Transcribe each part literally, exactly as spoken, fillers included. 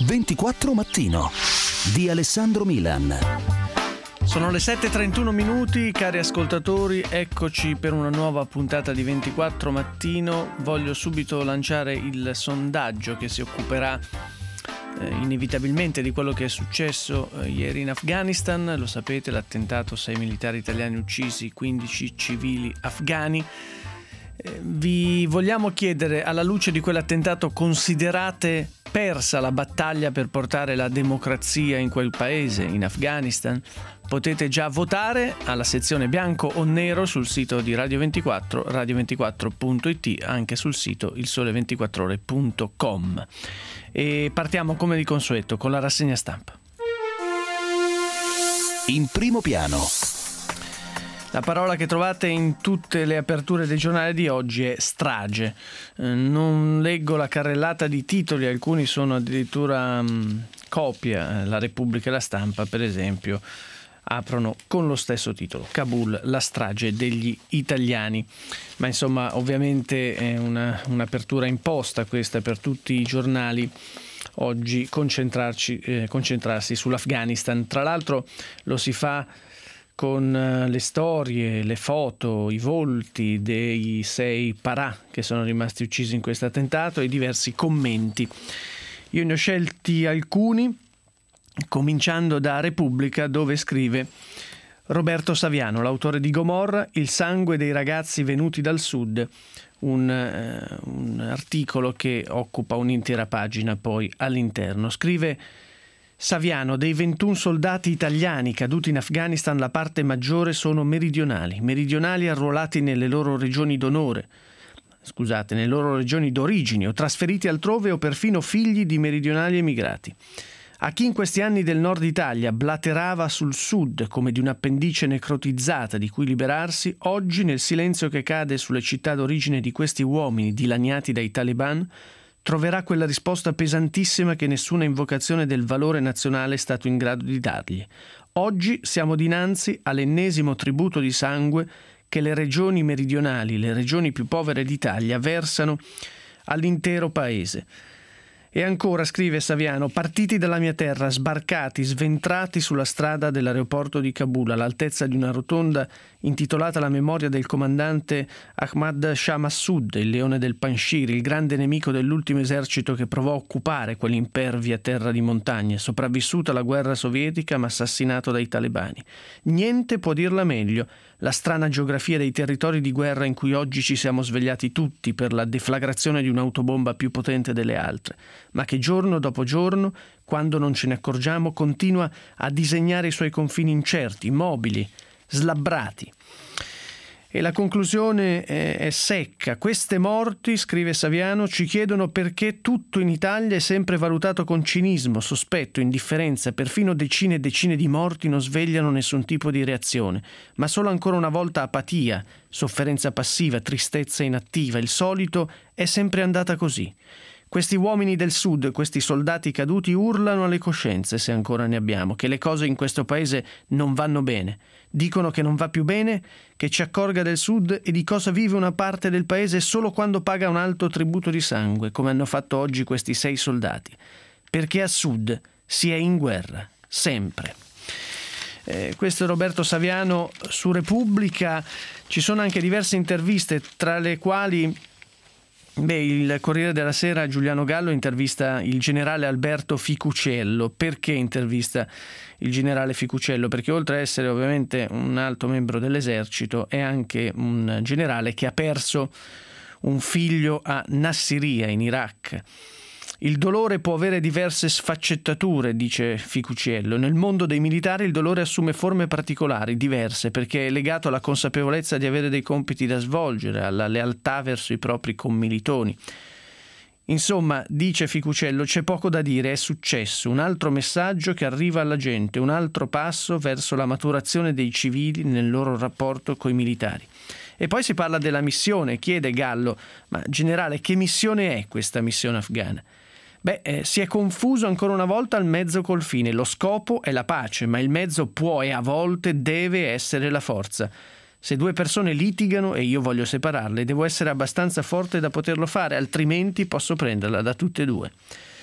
ventiquattro Mattino di Alessandro Milan. Sono le sette e trentuno minuti, cari ascoltatori, eccoci per una nuova puntata di ventiquattro Mattino. Voglio subito lanciare il sondaggio che si occuperà eh, inevitabilmente di quello che è successo eh, ieri in Afghanistan. Lo sapete, l'attentato, sei militari italiani uccisi, quindici civili afghani. Eh, vi vogliamo chiedere, alla luce di quell'attentato, considerate persa la battaglia per portare la democrazia in quel paese, in Afghanistan? Potete già votare alla sezione bianco o nero sul sito di Radio ventiquattro, radio ventiquattro punto it, anche sul sito il sole ventiquattro ore punto com. E partiamo come di consueto con la rassegna stampa. In primo piano. La parola che trovate in tutte le aperture dei giornali di oggi è strage. Eh, non leggo la carrellata di titoli, alcuni sono addirittura mh, copia. La Repubblica e la Stampa, per esempio, aprono con lo stesso titolo: Kabul, la strage degli italiani. Ma insomma, ovviamente è una, un'apertura imposta questa per tutti i giornali oggi, concentrarci, eh, concentrarsi sull'Afghanistan. Tra l'altro lo si fa con le storie, le foto, i volti dei sei parà che sono rimasti uccisi in questo attentato e diversi commenti. Io ne ho scelti alcuni, cominciando da Repubblica, dove scrive Roberto Saviano, l'autore di Gomorra, il sangue dei ragazzi venuti dal sud, un, eh, un articolo che occupa un'intera pagina poi all'interno. Scrive Saviano: dei ventuno soldati italiani caduti in Afghanistan la parte maggiore sono meridionali, meridionali arruolati nelle loro regioni d'onore, scusate, nelle loro regioni d'origine o trasferiti altrove o perfino figli di meridionali emigrati. A chi in questi anni del nord Italia blaterava sul sud come di un'appendice necrotizzata di cui liberarsi, oggi nel silenzio che cade sulle città d'origine di questi uomini dilaniati dai talebani troverà quella risposta pesantissima che nessuna invocazione del valore nazionale è stato in grado di dargli. Oggi siamo dinanzi all'ennesimo tributo di sangue che le regioni meridionali, le regioni più povere d'Italia, versano all'intero paese. E ancora, scrive Saviano, partiti dalla mia terra, sbarcati, sventrati sulla strada dell'aeroporto di Kabul, all'altezza di una rotonda intitolata alla memoria del comandante Ahmad Shah Massoud, il leone del Panjshir, il grande nemico dell'ultimo esercito che provò a occupare quell'impervia terra di montagne, sopravvissuto alla guerra sovietica ma assassinato dai talebani. Niente può dirla meglio, la strana geografia dei territori di guerra in cui oggi ci siamo svegliati tutti per la deflagrazione di un'autobomba più potente delle altre, ma che giorno dopo giorno, quando non ce ne accorgiamo, continua a disegnare i suoi confini incerti, mobili, slabbrati. E la conclusione è, è secca. Queste morti, scrive Saviano, ci chiedono perché tutto in Italia è sempre valutato con cinismo, sospetto, indifferenza. Perfino decine e decine di morti non svegliano nessun tipo di reazione, ma solo ancora una volta apatia, sofferenza passiva, tristezza inattiva. Il solito è sempre andata così. Questi uomini del sud, questi soldati caduti, urlano alle coscienze, se ancora ne abbiamo, che le cose in questo paese non vanno bene. Dicono che non va più bene, che ci accorga del sud e di cosa vive una parte del paese solo quando paga un alto tributo di sangue, come hanno fatto oggi questi sei soldati. Perché a sud si è in guerra, sempre. Eh, questo è Roberto Saviano su Repubblica. Ci sono anche diverse interviste, tra le quali Beh, il Corriere della Sera, Giuliano Gallo intervista il generale Alberto Ficuciello. Perché intervista il generale Ficuciello? Perché oltre a essere ovviamente un alto membro dell'esercito è anche un generale che ha perso un figlio a Nassiriya in Iraq. Il dolore può avere diverse sfaccettature, dice Ficuciello. Nel mondo dei militari il dolore assume forme particolari, diverse, perché è legato alla consapevolezza di avere dei compiti da svolgere, alla lealtà verso i propri commilitoni. Insomma, dice Ficuciello, c'è poco da dire, è successo, un altro messaggio che arriva alla gente, un altro passo verso la maturazione dei civili nel loro rapporto coi militari. E poi si parla della missione, chiede Gallo, ma generale, che missione è questa missione afghana? Beh, eh, si è confuso ancora una volta il mezzo col fine. Lo scopo è la pace, ma il mezzo può e a volte deve essere la forza. Se due persone litigano e io voglio separarle, devo essere abbastanza forte da poterlo fare, altrimenti posso prenderla da tutte e due.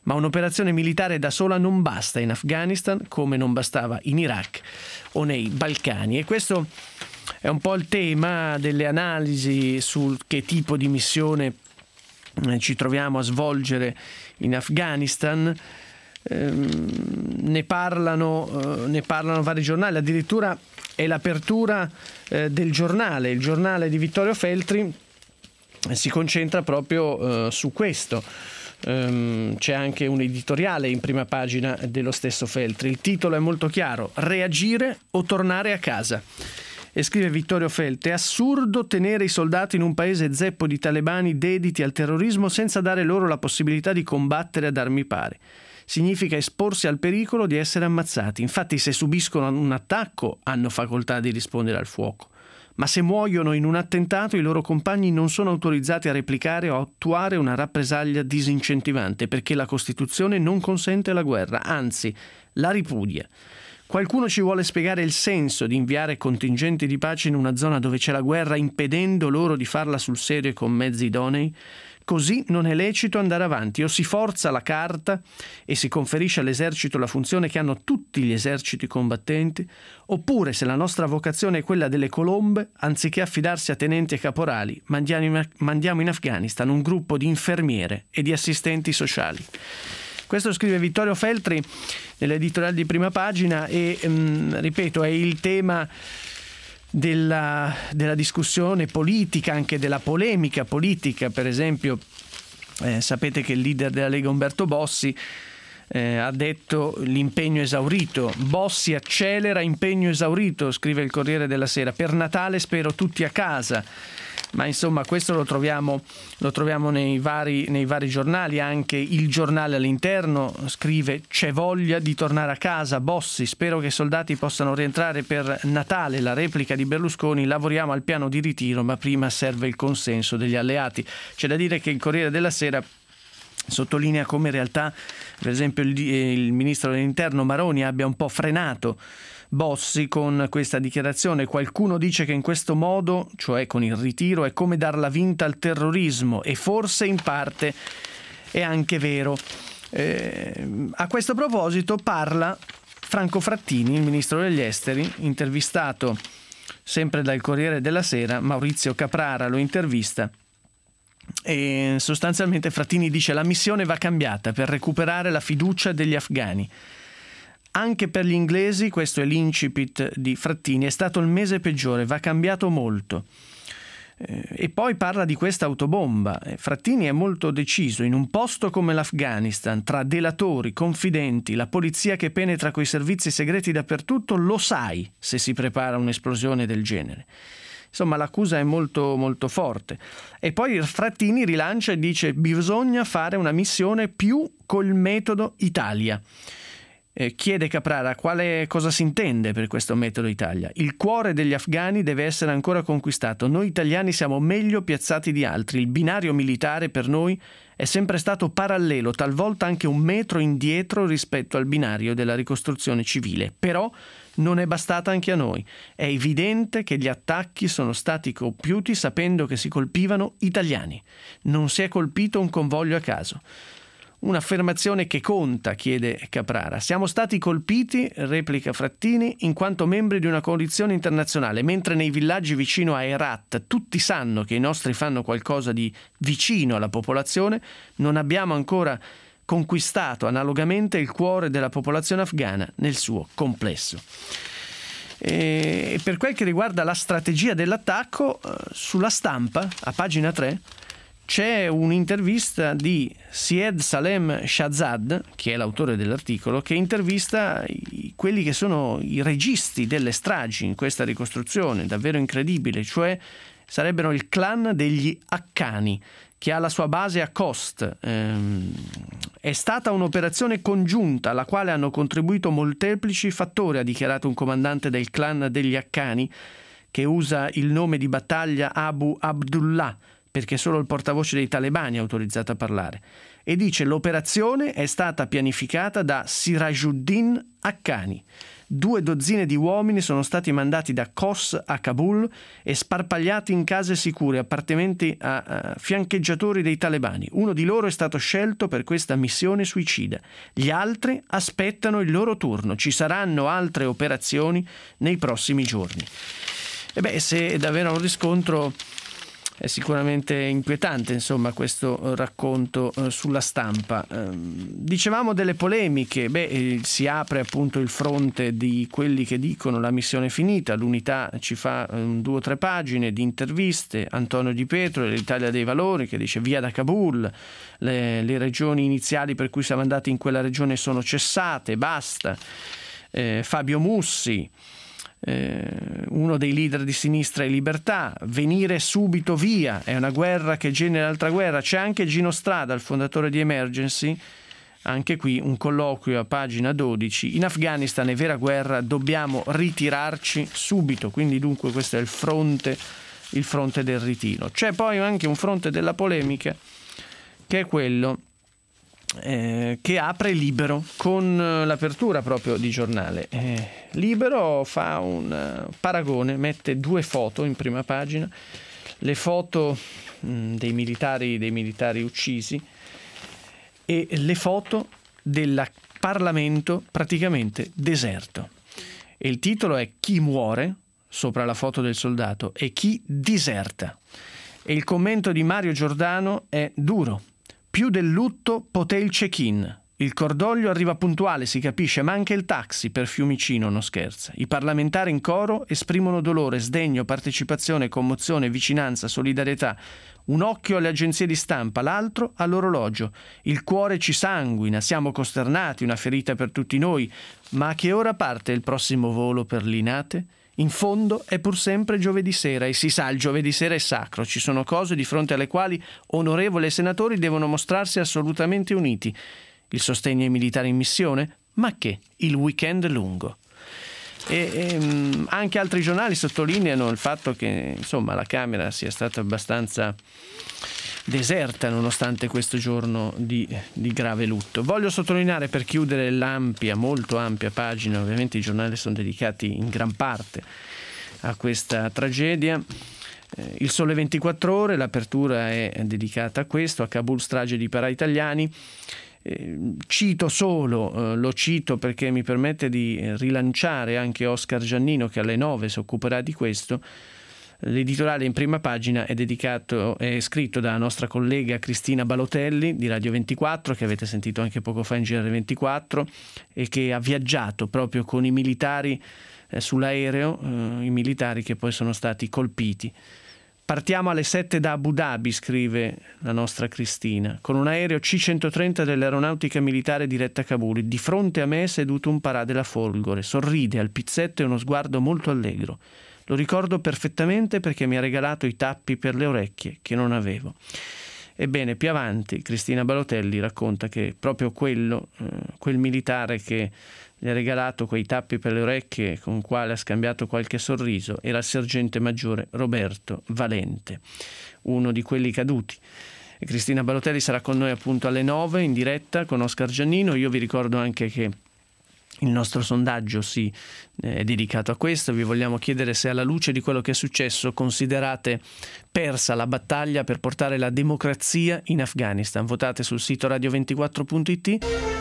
Ma un'operazione militare da sola non basta in Afghanistan, come non bastava in Iraq o nei Balcani. E questo è un po' il tema delle analisi sul che tipo di missione ci troviamo a svolgere in Afghanistan. Eh, ne parlano, eh, ne parlano vari giornali, addirittura è l'apertura eh, del giornale, il giornale di Vittorio Feltri eh, si concentra proprio eh, su questo. Um, c'è anche un editoriale in prima pagina dello stesso Feltri. Il titolo è molto chiaro: reagire o tornare a casa. E scrive Vittorio Feltri: è assurdo tenere i soldati in un paese zeppo di talebani dediti al terrorismo senza dare loro la possibilità di combattere ad armi pari. Significa esporsi al pericolo di essere ammazzati. Infatti, se subiscono un attacco hanno facoltà di rispondere al fuoco. Ma se muoiono in un attentato, i loro compagni non sono autorizzati a replicare o a attuare una rappresaglia disincentivante, perché la Costituzione non consente la guerra, anzi la ripudia. Qualcuno ci vuole spiegare il senso di inviare contingenti di pace in una zona dove c'è la guerra, impedendo loro di farla sul serio e con mezzi idonei? Così non è lecito andare avanti, o si forza la carta e si conferisce all'esercito la funzione che hanno tutti gli eserciti combattenti, oppure, se la nostra vocazione è quella delle colombe, anziché affidarsi a tenenti e caporali, mandiamo in Afghanistan un gruppo di infermiere e di assistenti sociali. Questo scrive Vittorio Feltri nell'editoriale di prima pagina e, mh, ripeto, è il tema della, della discussione politica, anche della polemica politica. Per esempio, eh, sapete che il leader della Lega Umberto Bossi eh, ha detto l'impegno esaurito. Bossi accelera, impegno esaurito, scrive il Corriere della Sera. Per Natale spero tutti a casa. Ma insomma, questo lo troviamo, lo troviamo nei vari, nei vari giornali. Anche Il Giornale all'interno scrive: c'è voglia di tornare a casa, Bossi, spero che i soldati possano rientrare per Natale. La replica di Berlusconi: lavoriamo al piano di ritiro, ma prima serve il consenso degli alleati. C'è da dire che il Corriere della Sera sottolinea come in realtà, per esempio, il, il ministro dell'Interno Maroni abbia un po' frenato Bossi con questa dichiarazione. Qualcuno dice che in questo modo, cioè con il ritiro, è come darla vinta al terrorismo, e forse in parte è anche vero. Eh, a questo proposito parla Franco Frattini, il ministro degli esteri, intervistato sempre dal Corriere della Sera. Maurizio Caprara lo intervista e sostanzialmente Frattini dice: la missione va cambiata per recuperare la fiducia degli afghani. Anche per gli inglesi, questo è l'incipit di Frattini, è stato il mese peggiore, va cambiato molto. Eh, e poi parla di questa autobomba. Eh, Frattini è molto deciso: in un posto come l'Afghanistan, tra delatori, confidenti, la polizia che penetra coi servizi segreti dappertutto, lo sai se si prepara un'esplosione del genere. Insomma, l'accusa è molto molto forte. E poi Frattini rilancia e dice: bisogna fare una missione più col metodo Italia. Eh, chiede Caprara quale cosa si intende per questo metodo Italia. Il cuore degli afghani deve essere ancora conquistato. Noi italiani siamo meglio piazzati di altri. Il binario militare per noi è sempre stato parallelo, talvolta anche un metro indietro rispetto al binario della ricostruzione civile. Però non è bastata anche a noi. È evidente che gli attacchi sono stati compiuti sapendo che si colpivano italiani. Non si è colpito un convoglio a caso. Un'affermazione che conta, chiede Caprara. Siamo stati colpiti, replica Frattini, in quanto membri di una coalizione internazionale, mentre nei villaggi vicino a Herat tutti sanno che i nostri fanno qualcosa di vicino alla popolazione, non abbiamo ancora conquistato analogamente il cuore della popolazione afghana nel suo complesso. E per quel che riguarda la strategia dell'attacco, sulla Stampa, a pagina tre, c'è un'intervista di Syed Salem Shahzad, che è l'autore dell'articolo, che intervista i, quelli che sono i registi delle stragi in questa ricostruzione, davvero incredibile, cioè sarebbero il clan degli Haqqani, che ha la sua base a Khost. Ehm, è stata un'operazione congiunta alla quale hanno contribuito molteplici fattori, ha dichiarato un comandante del clan degli Haqqani, che usa il nome di battaglia Abu Abdullah, perché solo il portavoce dei talebani è autorizzato a parlare, e dice: l'operazione è stata pianificata da Sirajuddin Haqqani. Due dozzine di uomini sono stati mandati da Kos a Kabul e sparpagliati in case sicure appartenenti a, a fiancheggiatori dei talebani. Uno di loro è stato scelto per questa missione suicida. Gli altri aspettano il loro turno. Ci saranno altre operazioni nei prossimi giorni. E beh, se è davvero un riscontro, è sicuramente inquietante, insomma, questo racconto eh, sulla stampa. Eh, dicevamo delle polemiche, beh, eh, si apre appunto il fronte di quelli che dicono la missione è finita. L'Unità ci fa eh, due o tre pagine di interviste, Antonio Di Pietro dell'Italia dei Valori che dice via da Kabul, le, le regioni iniziali per cui siamo andati in quella regione sono cessate, basta. Eh, Fabio Mussi, uno dei leader di Sinistra e Libertà, venire subito via, è una guerra che genera altra guerra. C'è anche Gino Strada, il fondatore di Emergency, anche qui un colloquio a pagina dodici: in Afghanistan è vera guerra, dobbiamo ritirarci subito. Quindi dunque questo è il fronte, il fronte del ritiro. C'è poi anche un fronte della polemica che è quello Eh, che apre Libero con l'apertura proprio di giornale. Eh, Libero fa un uh, paragone, mette due foto in prima pagina, le foto mh, dei militari dei militari uccisi e le foto del Parlamento praticamente deserto. E il titolo è Chi muore, sopra la foto del soldato, e chi diserta. E il commento di Mario Giordano è duro. Più del lutto poté il check-in. Il cordoglio arriva puntuale, si capisce, ma anche il taxi per Fiumicino non scherza. I parlamentari in coro esprimono dolore, sdegno, partecipazione, commozione, vicinanza, solidarietà. Un occhio alle agenzie di stampa, l'altro all'orologio. Il cuore ci sanguina, siamo costernati, una ferita per tutti noi. Ma a che ora parte il prossimo volo per Linate? In fondo è pur sempre giovedì sera e si sa, il giovedì sera è sacro, ci sono cose di fronte alle quali onorevoli senatori devono mostrarsi assolutamente uniti. Il sostegno ai militari in missione? Ma che? Il weekend lungo. E, e anche altri giornali sottolineano il fatto che insomma la Camera sia stata abbastanza deserta nonostante questo giorno di, di grave lutto. Voglio sottolineare, per chiudere l'ampia, molto ampia pagina, ovviamente i giornali sono dedicati in gran parte a questa tragedia. Eh, il Sole ventiquattro Ore, l'apertura è dedicata a questo, a Kabul, strage di para-italiani. Eh, cito solo, eh, lo cito perché mi permette di rilanciare anche Oscar Giannino, che alle nove si occuperà di questo. L'editoriale in prima pagina è dedicato, è scritto da nostra collega Cristina Balotelli di Radio ventiquattro, che avete sentito anche poco fa in G R ventiquattro, e che ha viaggiato proprio con i militari eh, sull'aereo, eh, i militari che poi sono stati colpiti. Partiamo alle sette da Abu Dhabi, scrive la nostra Cristina, con un aereo C centotrenta dell'aeronautica militare diretta a Kabul. Di fronte a me è seduto un parà della Folgore, sorride al pizzetto e uno sguardo molto allegro. Lo ricordo perfettamente perché mi ha regalato i tappi per le orecchie che non avevo. Ebbene, più avanti Cristina Balotelli racconta che proprio quello, eh, quel militare che gli ha regalato quei tappi per le orecchie, con il quale ha scambiato qualche sorriso, era il sergente maggiore Roberto Valente, uno di quelli caduti. E Cristina Balotelli sarà con noi appunto alle nove in diretta con Oscar Giannino. Io vi ricordo anche che il nostro sondaggio sì, è dedicato a questo. Vi vogliamo chiedere se, alla luce di quello che è successo, considerate persa la battaglia per portare la democrazia in Afghanistan. Votate sul sito radio ventiquattro punto it.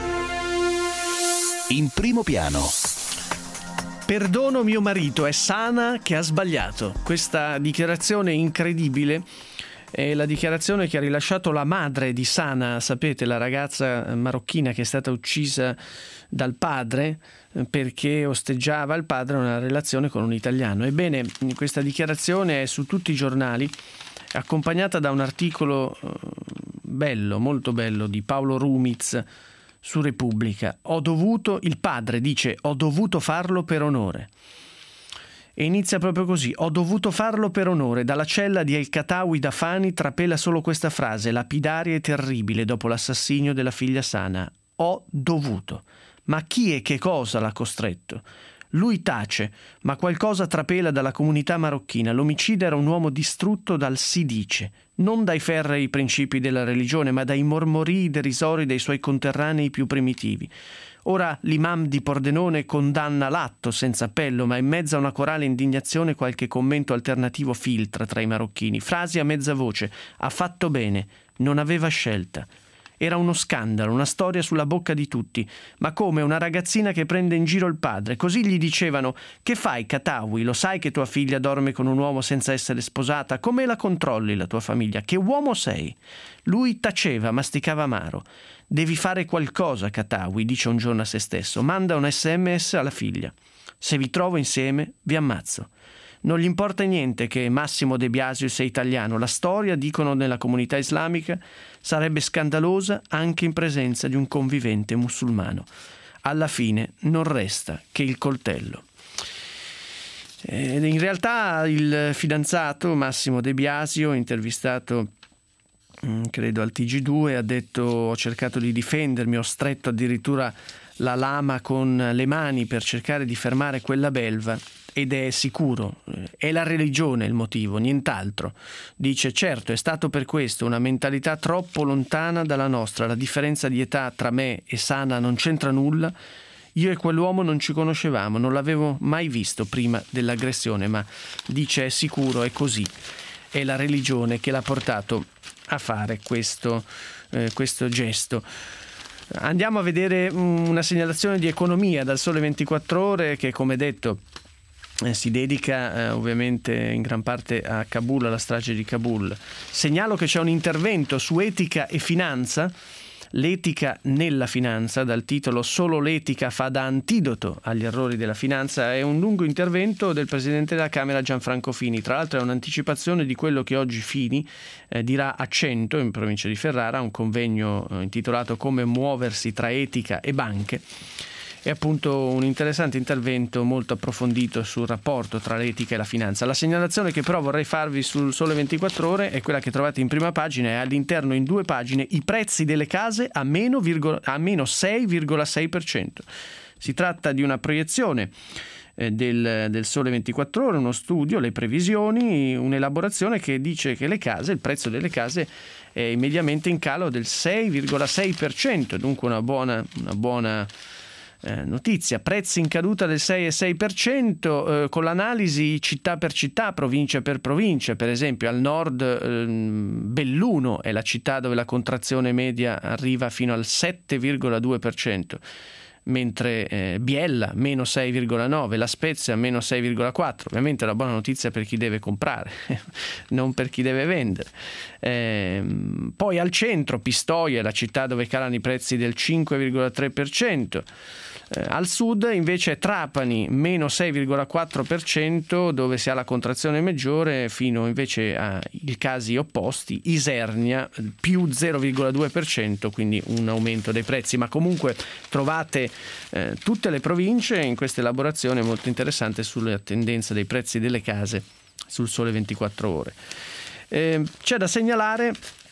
In primo piano. Perdono mio marito, è Sana che ha sbagliato. Questa dichiarazione incredibile è la dichiarazione che ha rilasciato la madre di Sana, sapete, la ragazza marocchina che è stata uccisa dal padre perché osteggiava il padre una relazione con un italiano. Ebbene, questa dichiarazione è su tutti i giornali, accompagnata da un articolo bello, molto bello, di Paolo Rumiz su Repubblica. Ho dovuto, il padre dice, ho dovuto farlo per onore. E inizia proprio così: ho dovuto farlo per onore. Dalla cella di El Katawi da Fani trapela solo questa frase, lapidaria e terribile, dopo l'assassinio della figlia Sana: ho dovuto. Ma chi e che cosa l'ha costretto? Lui tace, ma qualcosa trapela dalla comunità marocchina. L'omicida era un uomo distrutto dal si dice, non dai ferrei principi della religione, ma dai mormorii derisori dei suoi conterranei più primitivi. Ora l'imam di Pordenone condanna l'atto senza appello, ma in mezzo a una corale indignazione qualche commento alternativo filtra tra i marocchini. Frasi a mezza voce: ha fatto bene, non aveva scelta. Era uno scandalo, una storia sulla bocca di tutti, ma come una ragazzina che prende in giro il padre. Così gli dicevano: che fai, Katawi? Lo sai che tua figlia dorme con un uomo senza essere sposata? Come la controlli la tua famiglia? Che uomo sei? Lui taceva, masticava amaro. Devi fare qualcosa, Katawi, dice un giorno a se stesso. Manda un sms alla figlia: se vi trovo insieme vi ammazzo. Non gli importa niente che Massimo De Biasio sia italiano. La storia, dicono nella comunità islamica, sarebbe scandalosa anche in presenza di un convivente musulmano. Alla fine non resta che il coltello. Eh, in realtà il fidanzato Massimo De Biasio, intervistato credo al T G due, ha detto: ho cercato di difendermi, ho stretto addirittura la lama con le mani per cercare di fermare quella belva. Ed è sicuro, è la religione il motivo, nient'altro. Dice: certo, è stato per questo, una mentalità troppo lontana dalla nostra. La differenza di età tra me e Sana non c'entra nulla. Io e quell'uomo non ci conoscevamo, non l'avevo mai visto prima dell'aggressione, ma dice: è sicuro, è così. È la religione che l'ha portato a fare questo, eh, questo gesto. Andiamo a vedere una segnalazione di economia dal Sole ventiquattro Ore, che, come detto, Eh, si dedica eh, ovviamente in gran parte a Kabul, alla strage di Kabul. Segnalo che c'è un intervento su etica e finanza, l'etica nella finanza, dal titolo Solo l'etica fa da antidoto agli errori della finanza. È un lungo intervento del presidente della Camera Gianfranco Fini. Tra l'altro è un'anticipazione di quello che oggi Fini eh, dirà a Cento, in provincia di Ferrara, un convegno eh, intitolato Come muoversi tra etica e banche. È appunto un interessante intervento molto approfondito sul rapporto tra l'etica e la finanza. La segnalazione che però vorrei farvi sul Sole ventiquattro Ore è quella che trovate in prima pagina, e all'interno in due pagine i prezzi delle case a meno, a meno sei virgola sei per cento. Si tratta di una proiezione eh, del, del Sole ventiquattro Ore, uno studio, le previsioni, un'elaborazione che dice che le case, il prezzo delle case è mediamente in calo del sei virgola sei per cento, dunque una buona, una buona Eh, notizia. Prezzi in caduta del sei virgola sei per cento, eh, con l'analisi città per città, provincia per provincia. Per esempio al nord eh, Belluno è la città dove la contrazione media arriva fino al sette virgola due per cento, mentre eh, Biella meno sei virgola nove, La Spezia meno sei virgola quattro. Ovviamente è una buona notizia per chi deve comprare, non per chi deve vendere. Eh, poi al centro Pistoia è la città dove calano i prezzi del cinque virgola tre per cento. Eh, al sud invece Trapani meno sei virgola quattro per cento, dove si ha la contrazione maggiore, fino invece ai casi opposti, Isernia più zero virgola due per cento, quindi un aumento dei prezzi. Ma comunque trovate eh, tutte le province in questa elaborazione molto interessante sulla tendenza dei prezzi delle case sul Sole ventiquattro Ore. Eh, c'è da segnalare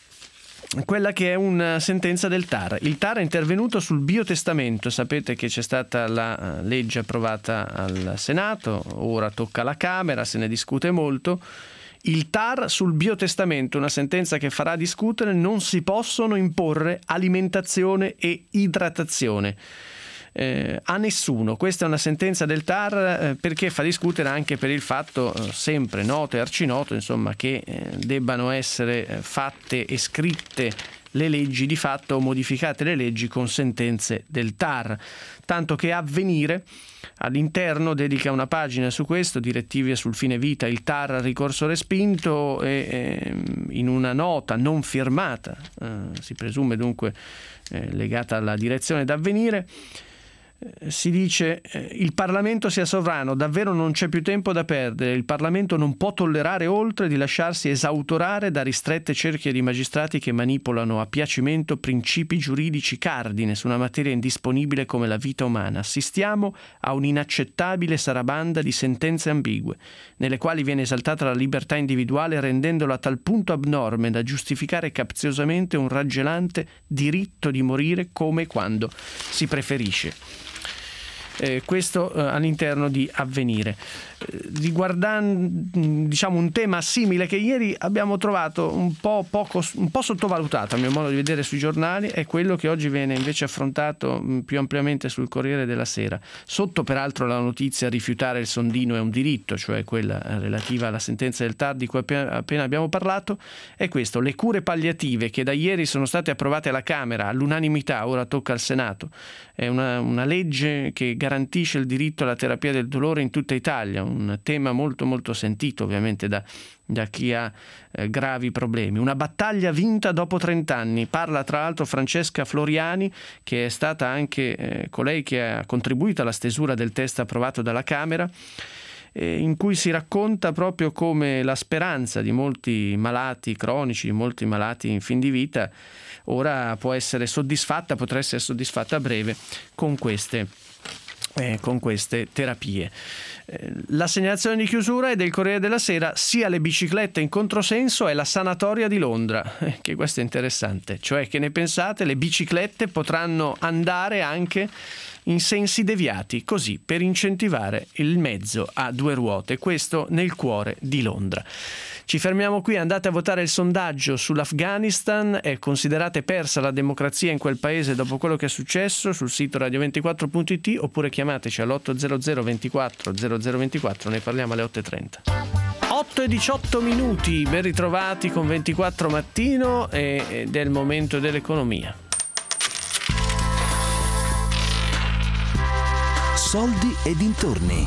quella che è una sentenza del T A R. Il T A R è intervenuto sul biotestamento. Sapete che c'è stata la legge approvata al Senato, ora tocca alla Camera, se ne discute molto. Il T A R sul biotestamento, una sentenza che farà discutere: non si possono imporre alimentazione e idratazione Eh, a nessuno. Questa è una sentenza del T A R eh, perché fa discutere anche per il fatto, eh, sempre noto e arcinoto, insomma, che eh, debbano essere eh, fatte e scritte le leggi di fatto o modificate le leggi con sentenze del T A R, tanto che Avvenire all'interno dedica una pagina su questo, direttive sul fine vita, il T A R ricorso respinto, e eh, in una nota non firmata, eh, si presume dunque eh, legata alla direzione d'Avvenire, si dice: il Parlamento sia sovrano, davvero non c'è più tempo da perdere, il Parlamento non può tollerare oltre di lasciarsi esautorare da ristrette cerchie di magistrati che manipolano a piacimento principi giuridici cardine su una materia indisponibile come la vita umana. Assistiamo a un'inaccettabile sarabanda di sentenze ambigue, nelle quali viene esaltata la libertà individuale rendendola a tal punto abnorme da giustificare capziosamente un raggelante diritto di morire come e quando si preferisce. eh, questo eh, all'interno di Avvenire. Eh, riguardando diciamo un tema simile che ieri abbiamo trovato un po' poco, un po' sottovalutato a mio modo di vedere sui giornali, è quello che oggi viene invece affrontato mh, più ampiamente sul Corriere della Sera, sotto peraltro la notizia rifiutare il sondino è un diritto, cioè quella relativa alla sentenza del T A R di cui appena, appena abbiamo parlato. È questo: le cure palliative che da ieri sono state approvate alla Camera all'unanimità, ora tocca al Senato. È una, una legge che garantisce il diritto alla terapia del dolore in tutta Italia, un tema molto molto sentito ovviamente da, da chi ha eh, gravi problemi. Una battaglia vinta dopo trent'anni. Parla tra l'altro Francesca Floriani, che è stata anche eh, colei che ha contribuito alla stesura del testo approvato dalla Camera, eh, in cui si racconta proprio come la speranza di molti malati cronici, di molti malati in fin di vita, ora può essere soddisfatta, potrà essere soddisfatta a breve con queste, eh, con queste terapie. Eh, la segnalazione di chiusura è del Corriere della Sera: sia le biciclette in controsenso è la sanatoria di Londra, eh, che questo è interessante, cioè che ne pensate, le biciclette potranno andare anche in sensi deviati, così per incentivare il mezzo a due ruote, questo nel cuore di Londra. Ci fermiamo qui, andate a votare il sondaggio sull'Afghanistan. È considerate persa la democrazia in quel paese dopo quello che è successo? Sul sito radio ventiquattro punto it, oppure chiamateci all'ottocento ventiquattro zero zero ventiquattro, ne parliamo alle otto e trenta. otto e diciotto minuti, ben ritrovati con ventiquattro Mattino ed è il momento dell'economia. Soldi e dintorni.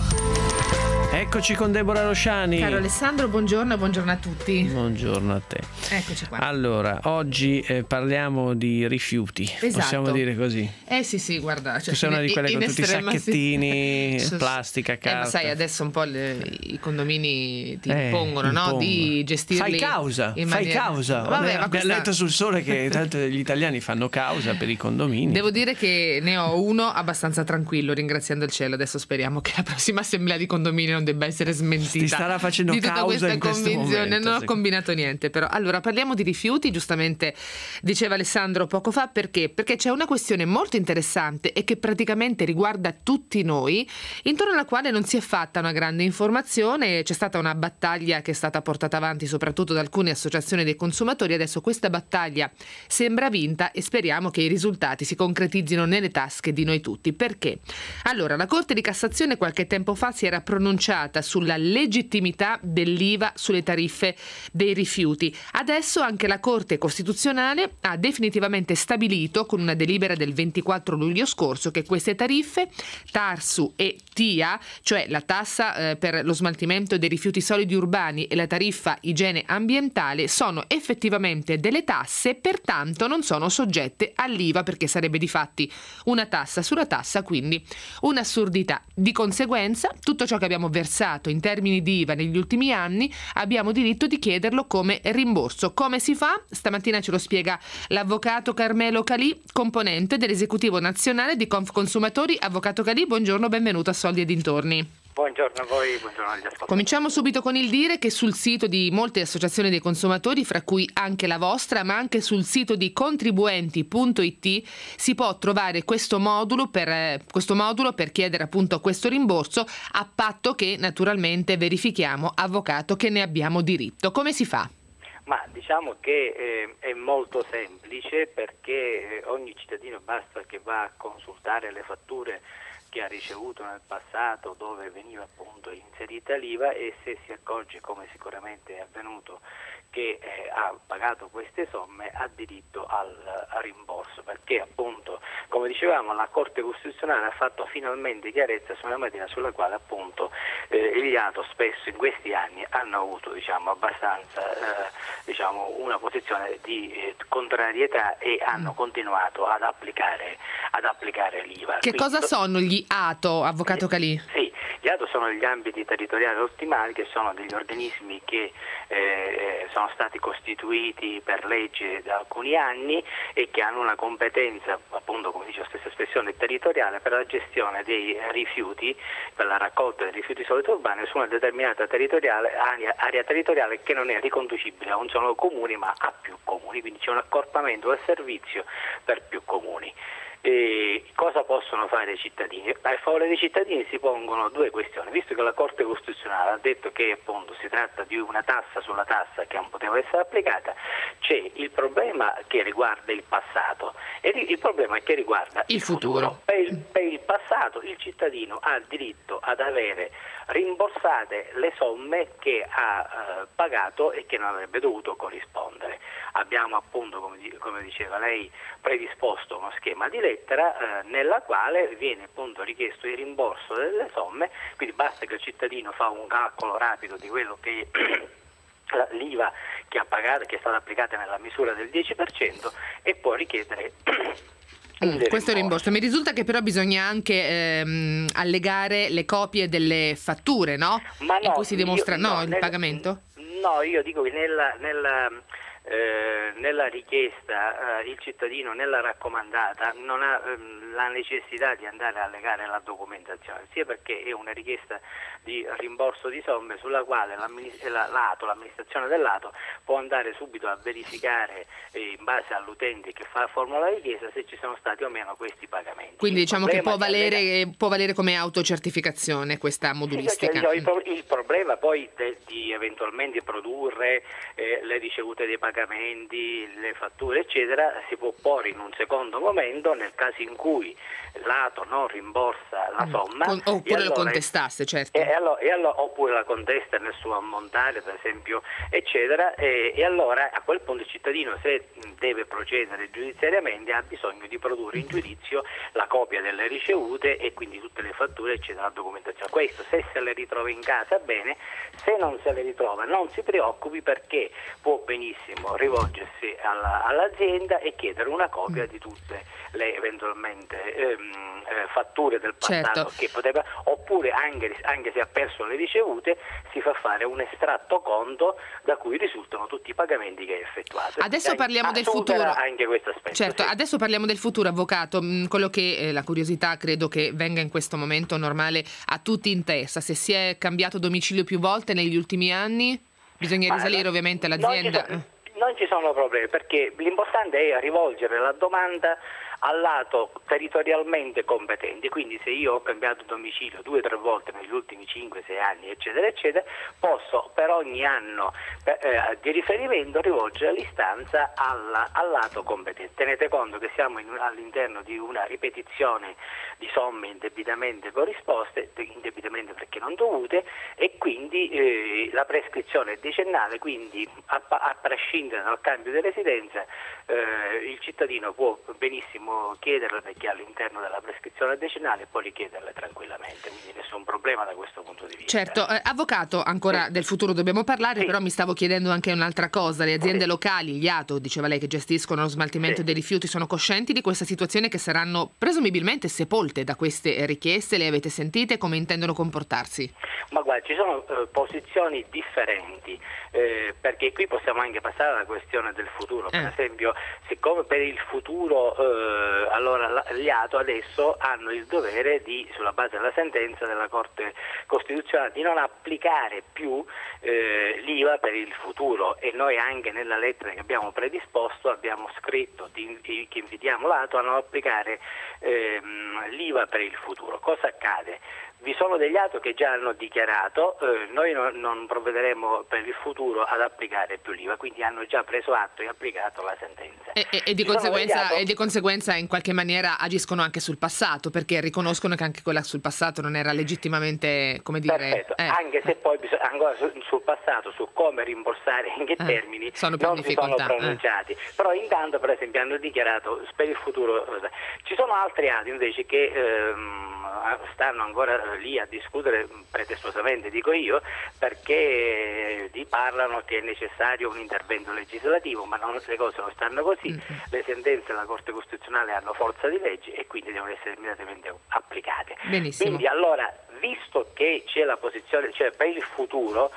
Eccoci con Deborah Rosciani. Caro Alessandro, buongiorno, buongiorno a tutti. Buongiorno a te. Eccoci qua. Allora, oggi eh, parliamo di rifiuti, Esatto. Possiamo dire così. Eh sì sì, guarda, cioè, tu sei una di quelle in, con in tutti i sacchettini, sì. plastica, carta. Eh, ma sai, adesso un po' le, i condomini ti eh, impongono, no? impongono. Di gestirli. Fai causa, in fai maniera... causa. Vabbè, ma abbiamo questa... letto sul Sole che tanto gli italiani fanno causa per i condomini. Devo dire che ne ho uno abbastanza tranquillo, ringraziando il cielo. Adesso speriamo che la prossima assemblea di condomini non debba essere smentita. Ti starà facendo di tutta causa questa in questo convinzione. momento, Non ho combinato niente, però. Allora, parliamo di rifiuti, giustamente diceva Alessandro poco fa, perché? Perché c'è una questione molto interessante e che praticamente riguarda tutti noi, intorno alla quale non si è fatta una grande informazione. C'è stata una battaglia che è stata portata avanti soprattutto da alcune associazioni dei consumatori. Adesso questa battaglia sembra vinta e speriamo che i risultati si concretizzino nelle tasche di noi tutti. Perché? Allora, la Corte di Cassazione qualche tempo fa si era pronunciata sulla legittimità dell'I V A sulle tariffe dei rifiuti. Adesso anche la Corte Costituzionale ha definitivamente stabilito, con una delibera del ventiquattro luglio scorso, che queste tariffe, TARSU e T I A, cioè la tassa eh, per lo smaltimento dei rifiuti solidi urbani e la tariffa igiene ambientale, sono effettivamente delle tasse, pertanto non sono soggette all'I V A, perché sarebbe di fatti una tassa sulla tassa, quindi un'assurdità. Di conseguenza, tutto ciò che abbiamo versato in termini di I V A negli ultimi anni abbiamo diritto di chiederlo come rimborso. Come si fa? Stamattina ce lo spiega l'avvocato Carmelo Calì, componente dell'esecutivo nazionale di Confconsumatori. Avvocato Calì, buongiorno, benvenuto a Soldi e Dintorni. Buongiorno a voi, buongiorno agli ascoltatori. Cominciamo subito con il dire che sul sito di molte associazioni dei consumatori, fra cui anche la vostra, ma anche sul sito di contribuenti punto it, si può trovare questo modulo per, questo modulo per chiedere appunto questo rimborso, a patto che naturalmente verifichiamo, avvocato, che ne abbiamo diritto. Come si fa? Ma diciamo che eh, è molto semplice, perché eh, ogni cittadino basta che va a consultare le fatture che ha ricevuto nel passato, dove veniva appunto inserita l'I V A, e se si accorge, come sicuramente è avvenuto, che eh, ha pagato queste somme, ha diritto al, al rimborso, perché appunto, come dicevamo, la Corte Costituzionale ha fatto finalmente chiarezza su una materia sulla quale appunto eh, gli A T O spesso in questi anni hanno avuto diciamo abbastanza eh, diciamo una posizione di eh, contrarietà e hanno continuato ad applicare ad applicare l'I V A. Che Quindi, cosa sono gli A T O, avvocato Calì? Sì, gli A T O sono gli ambiti territoriali ottimali, che sono degli organismi che eh, sono stati costituiti per legge da alcuni anni e che hanno una competenza, appunto come dice la stessa espressione, territoriale per la gestione dei rifiuti, per la raccolta dei rifiuti solidi urbani su una determinata territoriale, area, area territoriale che non è riconducibile a un solo comune ma a più comuni, quindi c'è un accorpamento del servizio per più comuni. eh, cosa possono fare i cittadini? A favore dei cittadini si pongono due questioni, visto che la Corte Costituzionale ha detto che appunto si tratta di una tassa sulla tassa che non poteva essere applicata, c'è il problema che riguarda il passato e il problema che riguarda il, il futuro. futuro. Per, il, per il passato il cittadino ha diritto ad avere rimborsate le somme che ha eh, pagato e che non avrebbe dovuto corrispondere. Abbiamo appunto, come, come diceva lei, predisposto uno schema di lettera eh, nella quale viene appunto richiesto il rimborso delle somme, quindi basta che il cittadino fa un calcolo rapido di quello che l'I V A che ha pagato, che è stata applicata nella misura del dieci per cento, e può richiedere Mm, questo è il rimborso. Mi risulta che però bisogna anche ehm, allegare le copie delle fatture, no? Ma no, in cui si dimostra io, no, no, il nel, pagamento? No, io dico che nella, nella, eh, nella richiesta eh, il cittadino, nella raccomandata, non ha ehm, la necessità di andare a allegare la documentazione, sia perché è una richiesta di rimborso di somme sulla quale l'Ato, l'amministrazione dell'Ato può andare subito a verificare eh, in base all'utente che fa formula la richiesta se ci sono stati o meno questi pagamenti. Quindi il diciamo che può valere, allega... può valere come autocertificazione questa modulistica. Sì, cioè, il, pro- il problema poi de- di eventualmente produrre eh, le ricevute dei pagamenti, le fatture eccetera, si può porre in un secondo momento nel caso in cui l'Ato non rimborsa la somma. Con, oppure allora, lo contestasse, certo. E allora, e allora, oppure la contesta nel suo ammontare, per esempio, eccetera, e, e allora a quel punto il cittadino, se deve procedere giudiziariamente, ha bisogno di produrre in giudizio la copia delle ricevute e quindi tutte le fatture, eccetera, la documentazione. Questo se se le ritrova in casa bene, se non se le ritrova non si preoccupi, perché può benissimo rivolgersi alla, all'azienda e chiedere una copia di tutte le eventualmente ehm, eh, fatture del passato, certo. che poteva, oppure anche, anche se ha perso le ricevute si fa fare un estratto conto da cui risultano tutti i pagamenti che ha effettuato. Adesso e parliamo del supera futuro. Anche questo aspetto. Certo, sì. Adesso parliamo del futuro, avvocato. Quello che eh, la curiosità credo che venga in questo momento normale a tutti in testa. Se si è cambiato domicilio più volte negli ultimi anni, bisogna risalire Ma, ovviamente all'azienda. Non ci, sono, non ci sono problemi, perché l'importante è rivolgere la domanda al lato territorialmente competente, quindi se io ho cambiato domicilio due o tre volte negli ultimi cinque sei anni eccetera eccetera, posso per ogni anno eh, di riferimento rivolgere l'istanza alla, al lato competente. Tenete conto che siamo in, all'interno di una ripetizione di somme indebitamente corrisposte, indebitamente perché non dovute, e quindi eh, la prescrizione è decennale, quindi a, a prescindere dal cambio di residenza eh, il cittadino può benissimo chiederle, perché all'interno della prescrizione decennale, e poi richiederle tranquillamente, quindi nessun problema da questo punto di vista. Certo, eh, avvocato, ancora sì. del futuro dobbiamo parlare, sì. però mi stavo chiedendo anche un'altra cosa. Le aziende sì. locali, gli A T O, diceva lei, che gestiscono lo smaltimento sì. dei rifiuti, sono coscienti di questa situazione, che saranno presumibilmente sepolte da queste richieste? Le avete sentite? Come intendono comportarsi? Ma guarda, ci sono eh, posizioni differenti, eh, perché qui possiamo anche passare alla questione del futuro. Per eh. esempio, siccome per il futuro eh, allora gli A T O adesso hanno il dovere di, sulla base della sentenza della Corte Costituzionale, di non applicare più eh, l'I V A per il futuro, e noi anche nella lettera che abbiamo predisposto abbiamo scritto di, di, che invitiamo l'A T O a non applicare ehm, l'I V A per il futuro. Cosa accade? Vi sono degli A T O che già hanno dichiarato eh, noi no, non provvederemo per il futuro ad applicare più l'I V A, quindi hanno già preso atto e applicato la sentenza. E, e, e, di conseguenza, e di conseguenza in qualche maniera agiscono anche sul passato, perché riconoscono che anche quella sul passato non era legittimamente, come dire... Perfetto, eh. anche se poi bisogna, ancora sul, sul passato, su come rimborsare, in che eh, termini, sono non si sono pronunciati. Eh. Però intanto, per esempio, hanno dichiarato per il futuro. Ci sono altri A T O invece che ehm, stanno ancora lì a discutere pretestuosamente, dico io, perché di parlano che è necessario un intervento legislativo, ma non, le cose non stanno così. Mm-hmm. Le sentenze della Corte Costituzionale hanno forza di legge e quindi devono essere immediatamente applicate. Benissimo. Quindi allora, visto che c'è la posizione, cioè per il futuro,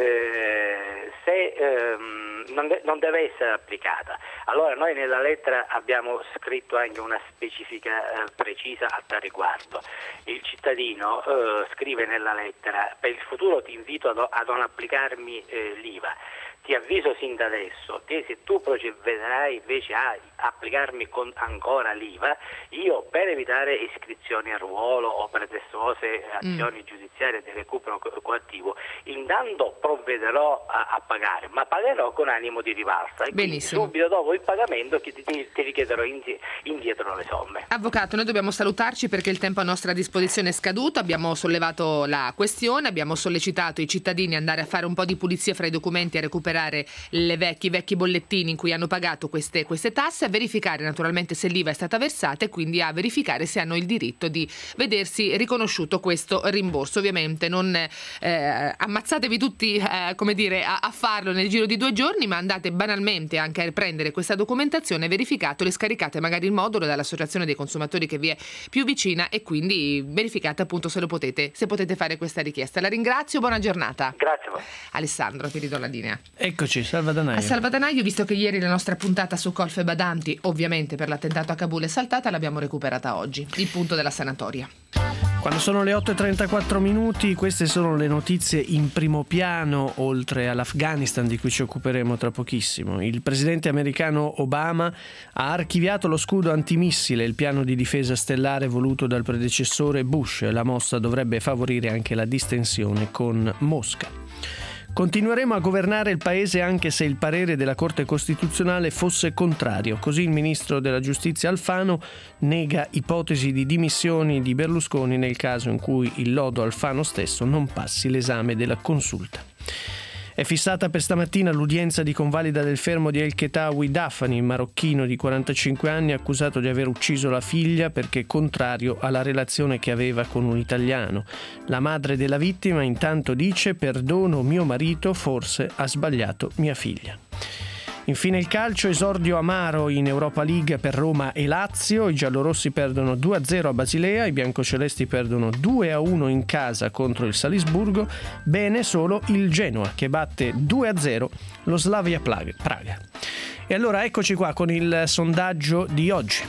eh, se ehm, non, de- non deve essere applicata, allora noi nella lettera abbiamo scritto anche una specifica eh, precisa a tal riguardo. Il cittadino eh, scrive nella lettera: per il futuro ti invito a, a non applicarmi eh, l'I V A. Ti avviso sin da adesso che se tu procederai invece a applicarmi con ancora l'I V A, io per evitare iscrizioni a ruolo o pretestuose azioni mm. giudiziarie di recupero coattivo, intanto provvederò a, a pagare, ma pagherò con animo di rivalsa e quindi subito dopo il pagamento ti, ti, ti richiederò indi, indietro le somme. Avvocato, noi dobbiamo salutarci perché il tempo a nostra disposizione è scaduto, abbiamo sollevato la questione, abbiamo sollecitato i cittadini ad andare a fare un po' di pulizia fra i documenti, a recuperare le vecchi, i vecchi bollettini in cui hanno pagato queste, queste tasse, a verificare naturalmente se l'I V A è stata versata e quindi a verificare se hanno il diritto di vedersi riconosciuto questo rimborso. Ovviamente non eh, ammazzatevi tutti eh, come dire, a, a farlo nel giro di due giorni, ma andate banalmente anche a prendere questa documentazione, verificato, le scaricate magari il modulo dall'associazione dei consumatori che vi è più vicina e quindi verificate appunto se lo potete, se potete fare questa richiesta. La ringrazio, buona giornata. Grazie a voi. Alessandro, ti ridò la linea. Eccoci, Salvadanaio. A Salvadanaio, visto che ieri la nostra puntata su colf e badanti, ovviamente per l'attentato a Kabul è saltata, l'abbiamo recuperata oggi, il punto della sanatoria. Quando sono le otto e trentaquattro minuti, queste sono le notizie in primo piano, oltre all'Afghanistan di cui ci occuperemo tra pochissimo. Il presidente americano Obama ha archiviato lo scudo antimissile, il piano di difesa stellare voluto dal predecessore Bush. La mossa dovrebbe favorire anche la distensione con Mosca. Continueremo a governare il paese anche se il parere della Corte Costituzionale fosse contrario. Così il ministro della Giustizia Alfano nega ipotesi di dimissioni di Berlusconi nel caso in cui il lodo Alfano stesso non passi l'esame della consulta. È fissata per stamattina l'udienza di convalida del fermo di El Ketawi Dafani, marocchino di quarantacinque anni accusato di aver ucciso la figlia perché contrario alla relazione che aveva con un italiano. La madre della vittima intanto dice: perdono mio marito, forse ha sbagliato mia figlia. Infine il calcio, esordio amaro in Europa League per Roma e Lazio. I giallorossi perdono due a zero a Basilea, i biancocelesti perdono due a uno in casa contro il Salisburgo. Bene solo il Genoa che batte due a zero lo Slavia Praga. E allora eccoci qua con il sondaggio di oggi.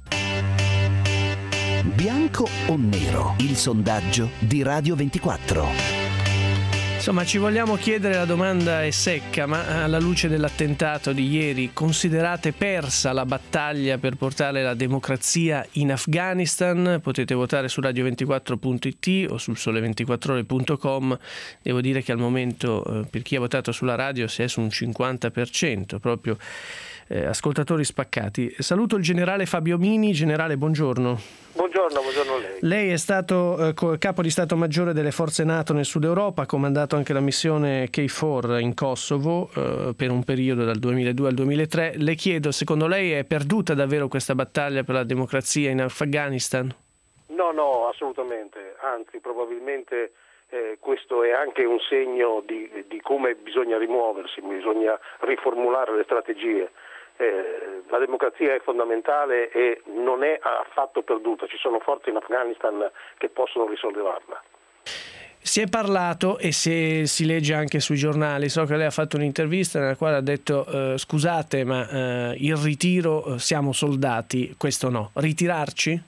Bianco o nero? Il sondaggio di Radio ventiquattro. Insomma, ci vogliamo chiedere, la domanda è secca, ma alla luce dell'attentato di ieri, considerate persa la battaglia per portare la democrazia in Afghanistan? Potete votare su radio ventiquattro punto it o sul sole ventiquattro ore punto com. Devo dire che al momento, eh, per chi ha votato sulla radio, si è su un cinquanta per cento, proprio eh, ascoltatori spaccati. Saluto il generale Fabio Mini. Generale, buongiorno. Buongiorno, buongiorno a lei. Lei è stato eh, capo di Stato Maggiore delle Forze NATO nel Sud Europa, ha comandato anche la missione K quattro in Kosovo eh, per un periodo dal duemiladue al duemilatré. Le chiedo, secondo lei è perduta davvero questa battaglia per la democrazia in Afghanistan? No, no, assolutamente, anzi probabilmente eh, questo è anche un segno di, di come bisogna rimuoversi, bisogna riformulare le strategie. Eh, la democrazia è fondamentale e non è affatto perduta, ci sono forze in Afghanistan che possono risollevarla. Si è parlato e si, si legge anche sui giornali, so che lei ha fatto un'intervista nella quale ha detto eh, scusate ma eh, il ritiro, eh, siamo soldati, questo no, ritirarci?